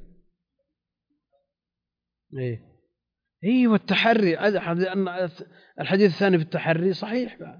[SPEAKER 1] إيه إيه والتحري، الحديث الثاني في التحري صحيح بقى.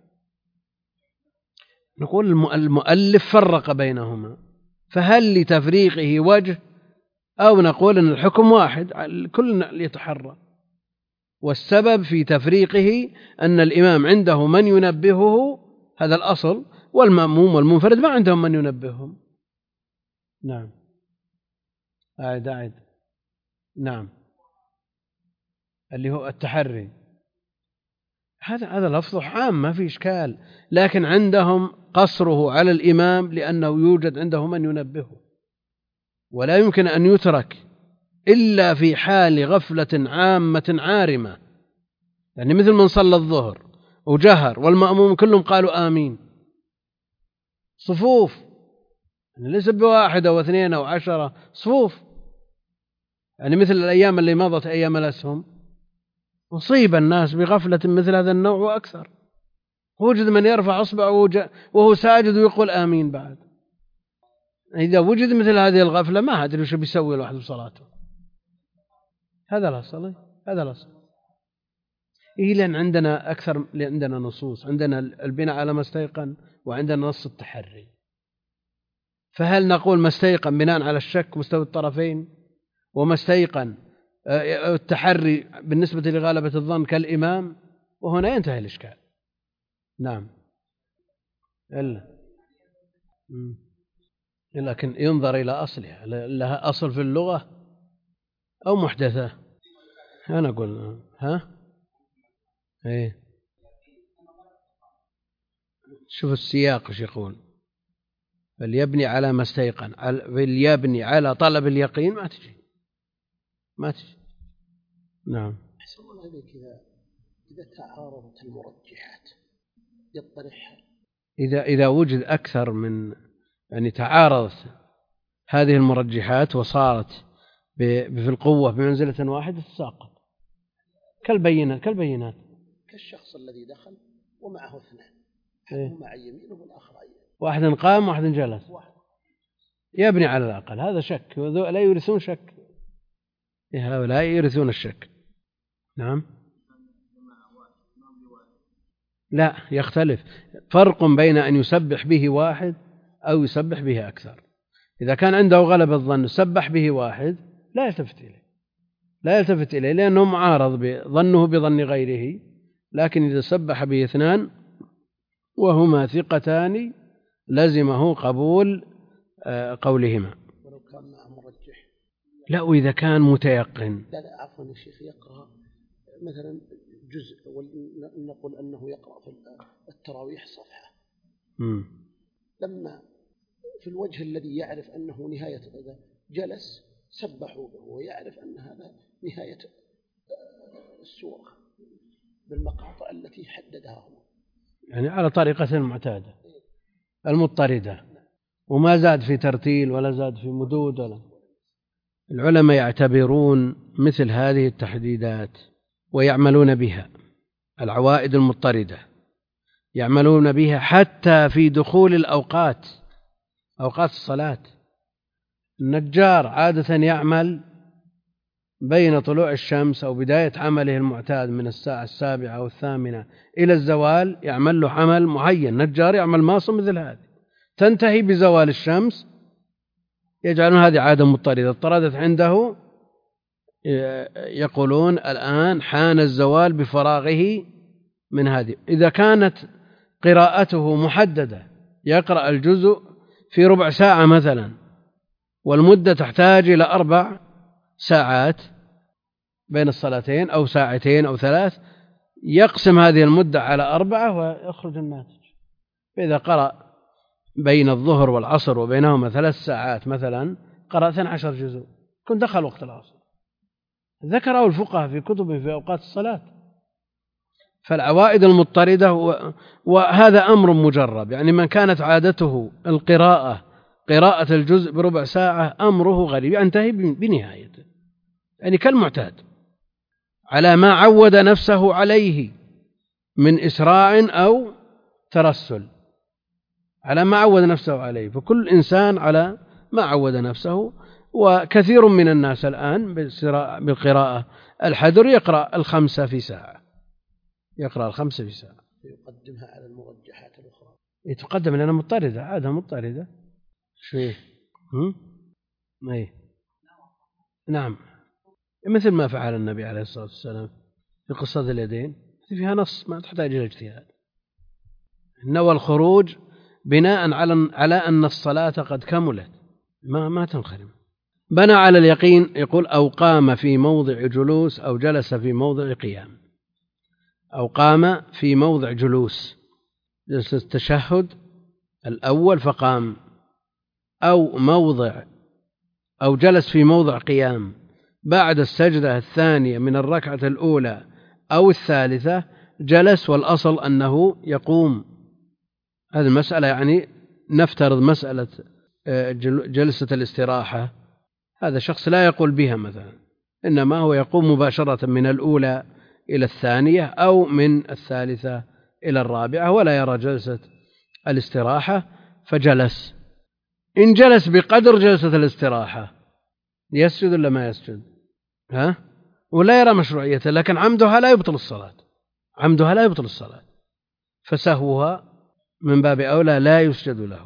[SPEAKER 1] نقول المؤلف فرق بينهما، فهل لتفريقه وجه أو نقول أن الحكم واحد كل يتحرى؟ والسبب في تفريقه أن الإمام عنده من ينبهه، هذا الأصل، والمأموم والمنفرد ما عندهم من ينبههم. نعم أعد أعد نعم اللي هو التحري، هذا هذا لفظ عام ما في إشكال، لكن عندهم قصره على الإمام لأنه يوجد عنده من ينبهه، ولا يمكن أن يترك إلا في حال غفلة عامة عارمة، يعني مثل من صلى الظهر وجهر والمأموم كلهم قالوا آمين، صفوف، يعني ليس بواحد أو اثنين أو عشرة، صفوف، يعني مثل الأيام اللي مضت أيام الأسهم، أصيب الناس بغفلة مثل هذا النوع وأكثر، وجد من يرفع أصبعه وهو ساجد ويقول آمين بعد. إذا وجد مثل هذه الغفلة ما أدري وش بيسوي الواحد بصلاته. هذا الأصل، هذا الأصل. إيه لأن عندنا أكثر، عندنا نصوص، عندنا البناء على ما استيقن وعندنا نص التحري. فهل نقول ما استيقن بناء على الشك مستوى الطرفين، وما استيقن التحري بالنسبة لغالبة الظن كالإمام، وهنا ينتهي الإشكال. نعم. إلا لكن ينظر إلى أصلها، لها أصل في اللغة أو محدثة. أنا أقول ها إيه، شوف السياق وش يقول، فليبني على ما استيقن، فليبني على طلب اليقين، ما تجي ما تجي. نعم.
[SPEAKER 2] أحسن الله عليك. إذا إذا تعارضت المرجحات يطرحها،
[SPEAKER 1] إذا إذا وجد أكثر من يعني تعارضت هذه المرجحات وصارت في القوة بمنزلة واحدة تساقط، كالبينات كالبينات
[SPEAKER 2] كالشخص الذي دخل ومعه اثنان،
[SPEAKER 1] أحدهما
[SPEAKER 2] عن يمينه والآخر عن يمينه،
[SPEAKER 1] واحد قام واحد جلس، يبني على الأقل، هذا شك، لا يورثون شك، هؤلاء يورثون الشك. نعم. لا، يختلف، فرق بين أن يسبح به واحد أو يسبح به أكثر. إذا كان عنده غلب الظن سبح به واحد لا يلتفت إليه، لا يلتفت إليه لأنه معارض بظنه بظن غيره. لكن إذا سبح به اثنان وهما ثقتان لزمه قبول قولهما.
[SPEAKER 2] ولو كان معه مرجح.
[SPEAKER 1] لا، وإذا كان متيقن.
[SPEAKER 2] لا لا عفوا يا شيخ، يقرأ مثلا جزء، ونقول أنه يقرأ في التراويح صفحة،
[SPEAKER 1] م.
[SPEAKER 2] لما في الوجه الذي يعرف أنه نهاية هذا جلس سبحوا به ويعرف أن هذا نهاية السورة بالمقاطع التي حددها هو،
[SPEAKER 1] يعني على طريقة المعتادة المضطردة، وما زاد في ترتيل ولا زاد في مدود ولا. العلماء يعتبرون مثل هذه التحديدات ويعملون بها، العوائد المضطردة يعملون بها حتى في دخول الأوقات، أوقات الصلاة. النجار عادة يعمل بين طلوع الشمس أو بداية عمله المعتاد من الساعة السابعة أو الثامنة إلى الزوال، يعمل له عمل معين. نجار يعمل ماصة مثل هذه تنتهي بزوال الشمس، يجعلون هذه عادة مضطردة، اضطردت عنده يقولون الآن حان الزوال بفراغه من هذه. إذا كانت قراءته محددة، يقرأ الجزء في ربع ساعة مثلا، والمدة تحتاج إلى أربع ساعات بين الصلاتين أو ساعتين أو ثلاث، يقسم هذه المدة على أربعة ويخرج الناتج. فإذا قرأ بين الظهر والعصر وبينهما ثلاث ساعات مثلا، قرأ اثني عشر جزء، كن دخل وقت العصر. ذكره الفقهاء في كتبه في أوقات الصلاة. فالعوائد المضطردة، وهذا أمر مجرب، يعني من كانت عادته القراءة قراءة الجزء بربع ساعة أمره غريب، ينتهي بنهايته، يعني كالمعتاد على ما عود نفسه عليه من إسراع أو ترسل، على ما عود نفسه عليه. فكل إنسان على ما عود نفسه. وكثير من الناس الآن بالقراءة الحذر يقرأ الخمسة في ساعة، يقرأ الخمسة في ساعة،
[SPEAKER 2] يقدمها على المرجحات الأخرى،
[SPEAKER 1] يتقدم لأنها مضطردة، عادة مضطردة. شويه هم أي نعم، مثل ما فعل النبي عليه الصلاة والسلام في قصة اليدين، فيها نص ما تحتاج إلى اجتهاد. نوى الخروج بناء على على أن الصلاة قد كملت، ما ما تنخرم. بنى على اليقين، يقول أو قام في موضع جلوس أو جلس في موضع قيام، أو قام في موضع جلوس، جلسة التشهد الأول فقام، أو موضع أو جلس في موضع قيام بعد السجدة الثانية من الركعة الأولى أو الثالثة جلس، والأصل أنه يقوم. هذه المسألة يعني نفترض مسألة جلسة الاستراحة، هذا شخص لا يقول بها مثلا، إنما هو يقوم مباشرة من الأولى إلى الثانية أو من الثالثة إلى الرابعة، ولا يرى جلسة الاستراحة فجلس. إن جلس بقدر جلسة الاستراحة يسجد ولا ما يسجد؟ ها؟ ولا يرى مشروعيته، لكن عمدها لا يبطل الصلاة، عمدها لا يبطل الصلاة، فسهوها من باب أولى لا يسجد له.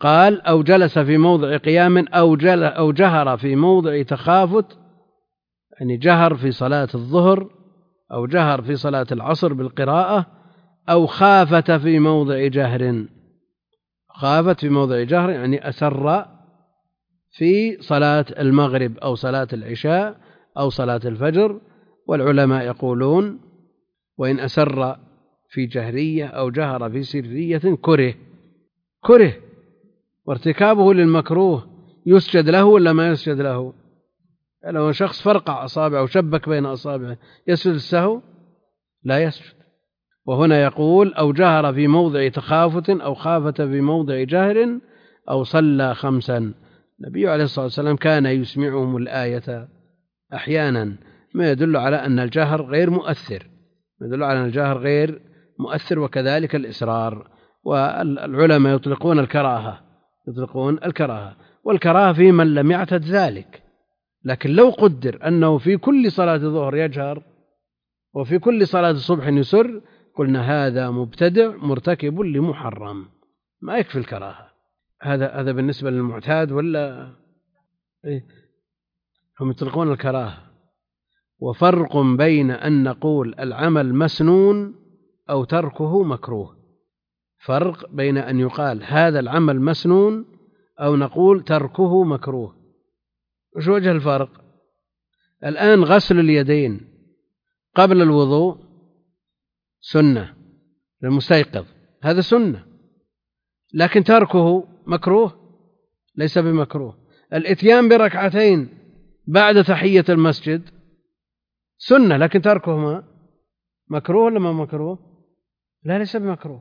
[SPEAKER 1] قال أو جلس في موضع قيام أو, جل أو جهر في موضع تخافت، يعني جهر في صلاة الظهر أو جهر في صلاة العصر بالقراءة، أو خافت في موضع جهر. خافت في موضع جهر يعني أسر في صلاة المغرب أو صلاة العشاء أو صلاة الفجر. والعلماء يقولون وإن أسر في جهرية أو جهر في سرية كره كره وارتكابه للمكروه، يسجد له ولا ما يسجد له؟ لو شخص فرقع أصابعه وشبك بين أصابعه يسجد السهو؟ لا يسجد. وهنا يقول أو جهر في موضع تخافت أو خافت في موضع جهر أو صلى خمسا. النبي عليه الصلاة والسلام كان يسمعهم الآية أحيانا، ما يدل على أن الجهر غير مؤثر، يدل على أن الجهر غير مؤثر، وكذلك الإسرار. والعلماء يطلقون الكراهة يطلقون الكراهة والكراهة في من لم يعتد ذلك. لكن لو قدر أنه في كل صلاة ظهر يجهر وفي كل صلاة صبح يسر، قلنا هذا مبتدع مرتكب لمحرم، ما يكفي الكراهة. هذا هذا بالنسبة للمعتاد ولا إيه؟ هم يطلقون الكراهة. وفرق بين أن نقول العمل مسنون أو تركه مكروه، فرق بين أن يقال هذا العمل مسنون أو نقول تركه مكروه. وش وجه الفرق؟ الآن غسل اليدين قبل الوضوء سنة للمستيقظ، هذا سنة، لكن تركه مكروه ليس بمكروه. الاتيان بركعتين بعد تحية المسجد سنة، لكن تركه ما مكروه ولا ما مكروه؟ لا، ليس بمكروه.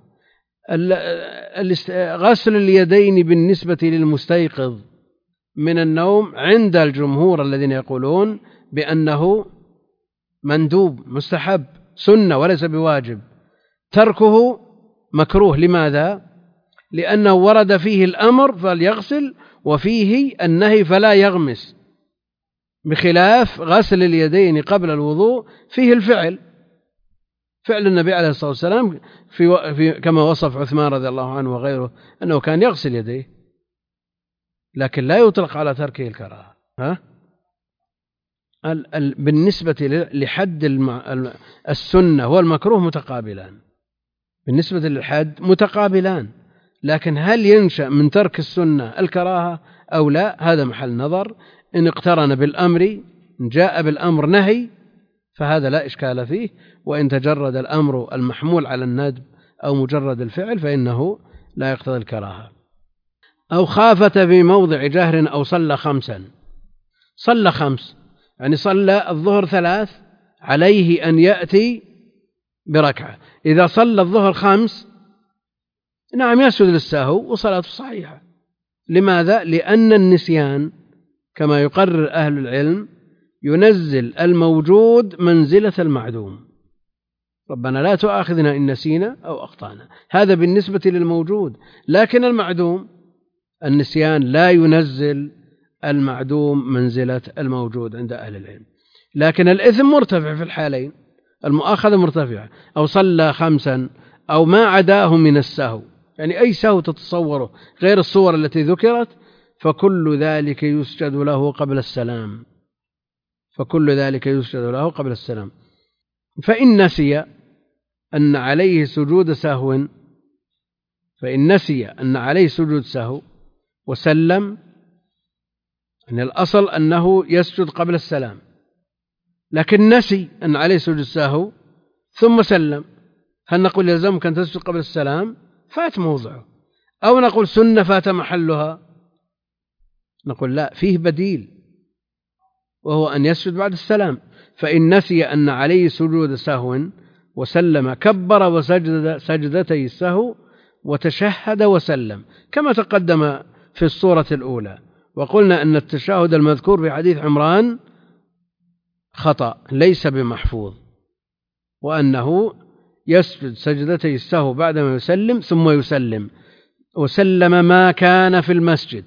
[SPEAKER 1] غسل اليدين بالنسبة للمستيقظ من النوم عند الجمهور الذين يقولون بأنه مندوب مستحب سنة وليس بواجب، تركه مكروه. لماذا؟ لأنه ورد فيه الأمر فليغسل وفيه النهي فلا يغمس، بخلاف غسل اليدين قبل الوضوء فيه الفعل، فعل النبي عليه الصلاة والسلام في, في كما وصف عثمان رضي الله عنه وغيره أنه كان يغسل يديه، لكن لا يطلق على تركه الكراهة. ها؟ ال ال بالنسبة لحد السنة والمكروه متقابلان، بالنسبة للحد متقابلان، لكن هل ينشأ من ترك السنة الكراهة أو لا؟ هذا محل نظر. إن اقترن بالأمر، جاء بالأمر نهي، فهذا لا إشكال فيه. وإن تجرد الأمر المحمول على الندب أو مجرد الفعل فإنه لا يقتضي الكراهة. أو خافت في موضع جهر أو صلى خمسا. صلى خمس يعني صلى الظهر ثلاث، عليه أن يأتي بركعة. إذا صلى الظهر خمس نعم يسجد للسهو وصلاته صحيحة. لماذا؟ لأن النسيان كما يقرر أهل العلم ينزل الموجود منزلة المعدوم. ربنا لا تؤاخذنا إن نسينا أو أخطأنا، هذا بالنسبة للموجود. لكن المعدوم النسيان لا ينزل المعدوم منزلة الموجود عند أهل العلم. لكن الإثم مرتفع في الحالين، المؤاخذة مرتفعة. أو صلى خمسا أو ما عداه من السهو، يعني أي سهو تتصوره غير الصور التي ذكرت، فكل ذلك يسجد له قبل السلام فكل ذلك يسجد له قبل السلام. فإن نسي أن عليه سجود سهو فإن نسي أن عليه سجود سهو وسلم، يعني الأصل أنه يسجد قبل السلام، لكن نسي أن عليه سجود سهو ثم سلم، هل نقول يلزمك أن تسجد قبل السلام؟ فات موضعه. أو نقول سنة فات محلها؟ نقول لا، فيه بديل، وهو أن يسجد بعد السلام. فإن نسي أن عليه سجود سهو وسلم كبر وسجد سجدتي السهو وتشهد وسلم، كما تقدم في الصورة الأولى. وقلنا أن التشهد المذكور في حديث عمران خطأ ليس بمحفوظ، وأنه يسجد سجدتي السهو بعدما يسلم ثم يسلم. وسلم ما كان في المسجد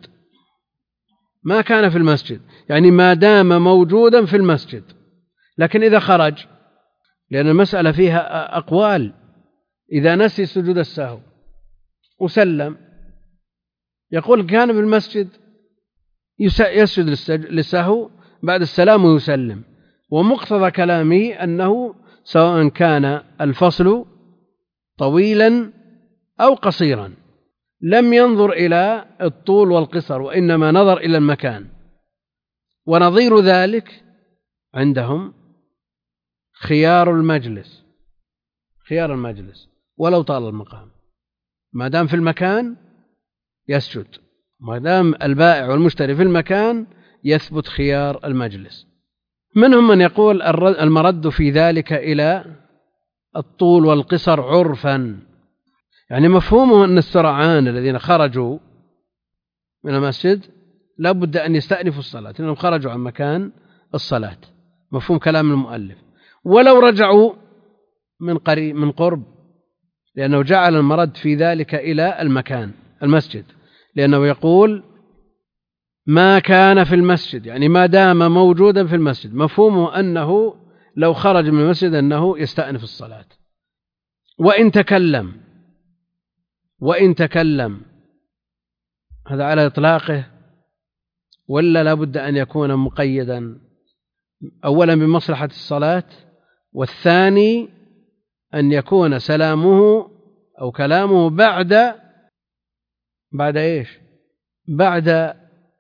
[SPEAKER 1] ما كان في المسجد يعني ما دام موجودا في المسجد. لكن إذا خرج، لأن المسألة فيها أقوال، إذا نسي سجود السهو وسلم يقول كان بالمسجد يسجد للسهو بعد السلام ويسلم، ومقتضى كلامه أنه سواء كان الفصل طويلا أو قصيرا لم ينظر إلى الطول والقصر، وإنما نظر إلى المكان. ونظير ذلك عندهم خيار المجلس، خيار المجلس ولو طال المقام، ما دام في المكان يسجد، ما دام البائع والمشتري في المكان يثبت خيار المجلس. منهم من يقول المرد في ذلك إلى الطول والقصر عرفا، يعني مفهومه أن السرعان الذين خرجوا من المسجد لا بد أن يستأنفوا الصلاة لأنهم خرجوا عن مكان الصلاة، مفهوم كلام المؤلف. ولو رجعوا من قريب من قرب، لأنه جعل المرد في ذلك إلى المكان المسجد، لأنه يقول ما كان في المسجد، يعني ما دام موجودا في المسجد، مفهومه أنه لو خرج من المسجد أنه يستأنف الصلاة. وإن تكلم وإن تكلم هذا على إطلاقه ولا لا بد أن يكون مقيدا؟ أولا بمصلحة الصلاة، والثاني أن يكون سلامه أو كلامه بعد بعد إيش؟ بعد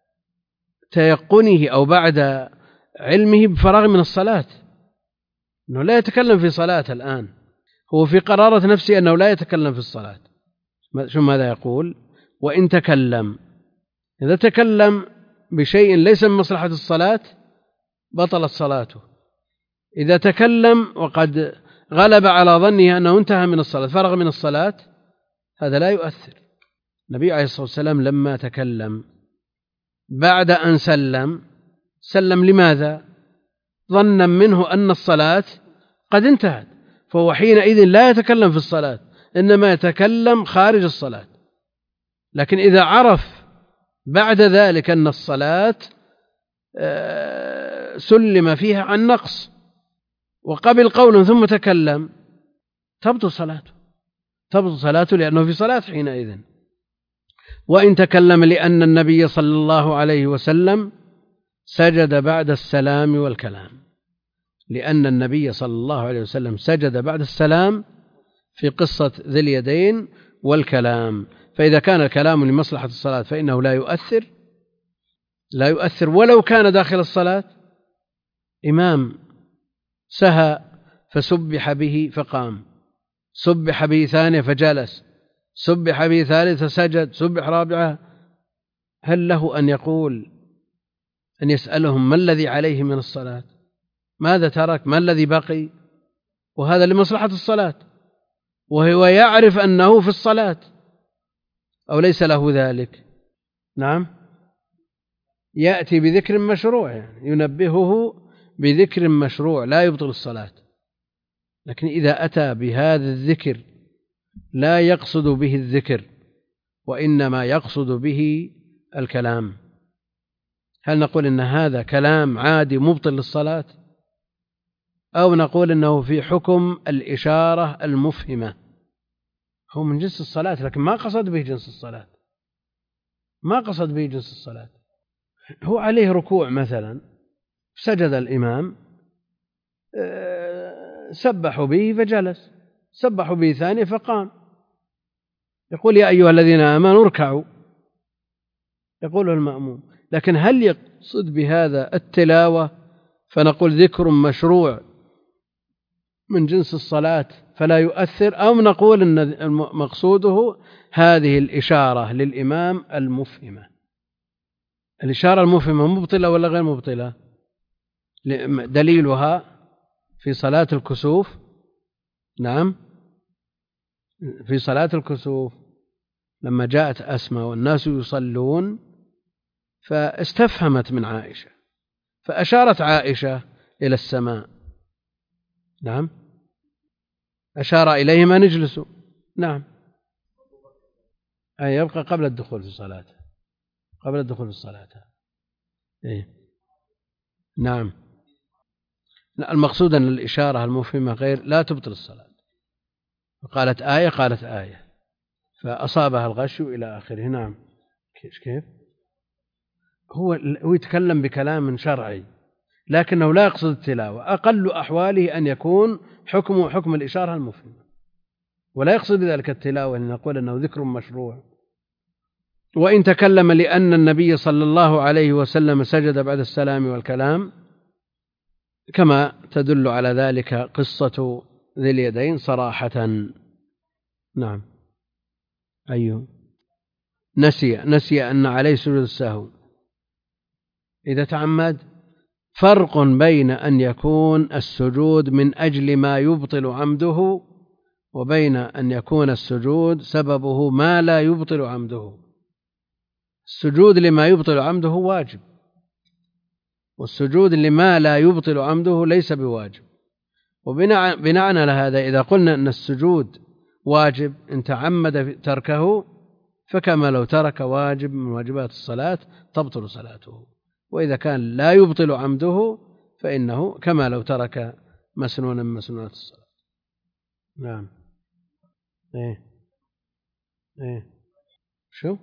[SPEAKER 1] تيقنه أو بعد علمه بفراغ من الصلاة، أنه لا يتكلم في صلاة الآن، هو في قرارة نفسه أنه لا يتكلم في الصلاة. شو ماذا يقول؟ وإن تكلم، إذا تكلم بشيء ليس من مصلحة الصلاة بطلت صلاته. إذا تكلم وقد غلب على ظنه أنه انتهى من الصلاة فرغ من الصلاة هذا لا يؤثر. النبي عليه الصلاة والسلام لما تكلم بعد أن سلم سلم لماذا؟ ظنا منه أن الصلاة قد انتهت، فهو حينئذ لا يتكلم في الصلاة إنما يتكلم خارج الصلاة. لكن إذا عرف بعد ذلك أن الصلاة سلم فيها عن نقص وقبل قوله ثم تكلم تبطل صلاته تبطل صلاته لأنه في صلاة حينئذ. وإن تكلم لأن النبي صلى الله عليه وسلم سجد بعد السلام والكلام، لأن النبي صلى الله عليه وسلم سجد بعد السلام في قصة ذي اليدين والكلام، فإذا كان الكلام لمصلحة الصلاة فإنه لا يؤثر لا يؤثر ولو كان داخل الصلاة. إمام سهى فسبح به فقام، سبح به ثانية فجلس، سبح به ثالثة سجد، سبح رابعة، هل له أن يقول أن يسألهم ما الذي عليه من الصلاة؟ ماذا ترك؟ ما الذي بقي؟ وهذا لمصلحة الصلاة، وهو يعرف أنه في الصلاة أو ليس له ذلك؟ نعم، يأتي بذكر مشروع، يعني ينبهه بذكر مشروع لا يبطل الصلاة. لكن إذا أتى بهذا الذكر لا يقصد به الذكر وإنما يقصد به الكلام، هل نقول إن هذا كلام عادي مبطل للصلاة، أو نقول إنه في حكم الإشارة المفهمة؟ هو من جنس الصلاة لكن ما قصد به جنس الصلاة، ما قصد به جنس الصلاة. هو عليه ركوع مثلا سجد الإمام سبحوا به فجلس، سبحوا به ثانية فقام، يقول يا أيها الذين آمنوا اركعوا، يقوله المأموم. لكن هل يقصد بهذا التلاوة فنقول ذكر مشروع من جنس الصلاة فلا يؤثر، أو نقول أن مقصوده هذه الإشارة للإمام المفهمة؟ الإشارة المفهمة مبطلة ولا غير مبطلة؟ دليلها في صلاة الكسوف، نعم في صلاة الكسوف لما جاءت أسماء والناس يصلون فاستفهمت من عائشة فأشارت عائشة إلى السماء، نعم أشار إليهم أن يجلسوا، نعم أي يبقى قبل الدخول في الصلاة، قبل الدخول في الصلاة. إيه؟ نعم، المقصود أن الإشارة المفهمة غير لا تبطل الصلاة، قالت آية قالت آية فأصابها الغش إلى آخره. نعم. كيف؟ هو هو يتكلم بكلام شرعي لكنه لا يقصد التلاوة، أقل أحواله أن يكون حكمه حكم الإشارة المفهمة، ولا يقصد بذلك التلاوة لنقول أنه ذكر مشروع. وإن تكلم لأن النبي صلى الله عليه وسلم سجد بعد السلام والكلام كما تدل على ذلك قصة ذي اليدين صراحة. نعم. أيوه. نسي نسي أن عليه سجود السهو إذا تعمد. فرق بين أن يكون السجود من أجل ما يبطل عمده وبين أن يكون السجود سببه ما لا يبطل عمده. السجود لما يبطل عمده واجب، والسجود لما لا يبطل عمده ليس بواجب. وبناء على هذا إذا قلنا أن السجود واجب إن تعمد تركه فكما لو ترك واجب من واجبات الصلاة تبطل صلاته، وإذا كان لا يبطل عمده فإنه كما لو ترك مسنونا من مسنونات الصلاة. نعم. إيه إيه شو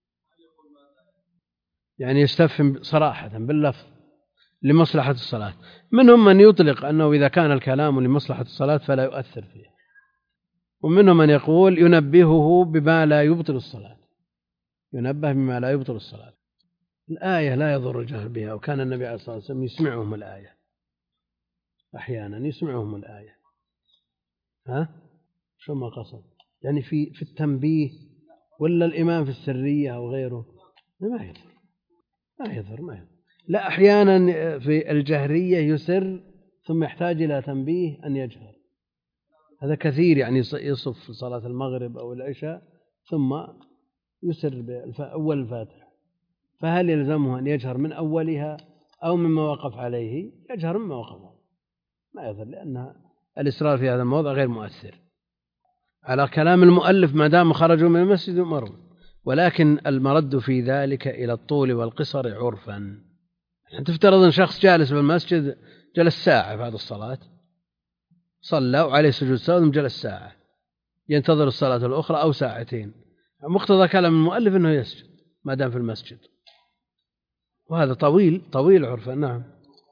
[SPEAKER 1] يعني يستفهم صراحة باللفظ لمصلحة الصلاة. منهم من يطلق أنه إذا كان الكلام لمصلحة الصلاة فلا يؤثر فيه، ومنهم من يقول ينبهه بما لا يبطل الصلاة، ينبه بما لا يبطل الصلاة. الآية لا يضر الجهل بها، وكان النبي عليه الصلاة والسلام يسمعهم الآية، أحيانا يسمعهم الآية. ها شو ما قصد يعني في في التنبيه ولا الإمام في السرية أو غيره ما يضر ما يضر ما يضر. لا أحيانا في الجهرية يسر ثم يحتاج إلى تنبيه أن يجهر، هذا كثير يعني يصف في صلاة المغرب أو العشاء ثم يسر بأول الفاتحة، فهل يلزمه أن يجهر من أولها أو مما وقف عليه؟ يجهر مما وقف عليه ما يضر، لأن الإسرار في هذا الموضع غير مؤثر. على كلام المؤلف ما دام خرجوا من المسجد يؤمرون، ولكن المرد في ذلك إلى الطول والقصر عرفا. تفترض أن شخص جالس بالمسجد جلس ساعة بعد الصلاة، صلى وعليه سجود سهو جلس ساعة ينتظر الصلاة الأخرى أو ساعتين، مقتضى كلام المؤلف أنه يسجد ما دام في المسجد، وهذا طويل طويل عرفا. نعم.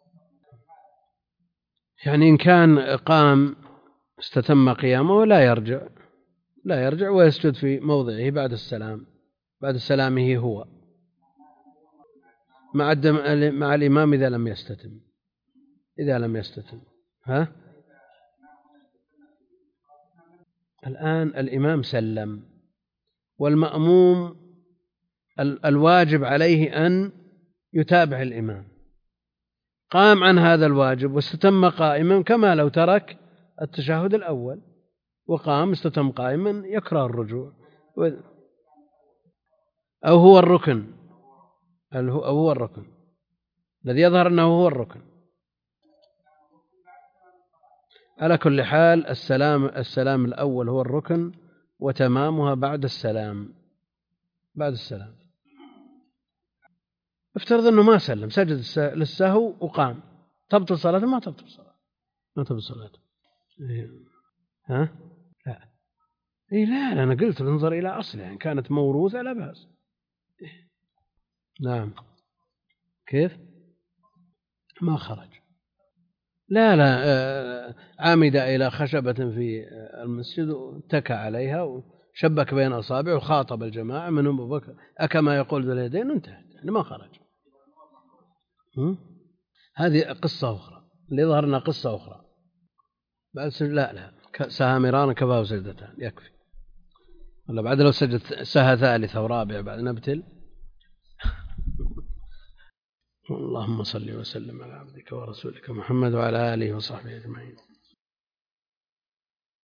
[SPEAKER 1] يعني إن كان قام استتم قيامه لا يرجع لا يرجع ويسجد في موضعه بعد السلام بعد سلامه هو مع مع الإمام إذا لم يستتم إذا لم يستتم ها الآن الإمام سلم والمأموم الواجب عليه أن يتابع الإمام، قام عن هذا الواجب واستتم قائما كما لو ترك التشهد الأول وقام استتم قائما يكره الرجوع، أو هو الركن أو هو الركن الذي يظهر أنه هو الركن. على كل حال السلام السلام الأول هو الركن وتمامها بعد السلام بعد السلام. افترض أنه ما سلم سجد للسهو وقام، تبطل صلاته؟ ما تبطل صلاته ما تبطل صلاته. ها لا إيه لا أنا قلت ننظر إلى أصلها، يعني كانت موروثة لا بأس. نعم. كيف ما خرج؟ لا لا عامد إلى خشبة في المسجد واتكى عليها وشبك بين أصابعه وخاطب الجماعة منهم أبو بكر أكما يقول ذو اليدين وانتهت، يعني ما خرج. هذه قصة أخرى اللي ظهرنا قصة أخرى بعد سجد. لا لا سها مرارا كفاه سجدتان يكفي، ولا بعد لو سجد سها ثالثة ورابعة بعد نبتل. اللهم صل وسلم على عبدك ورسولك محمد وعلى آله وصحبه أجمعين.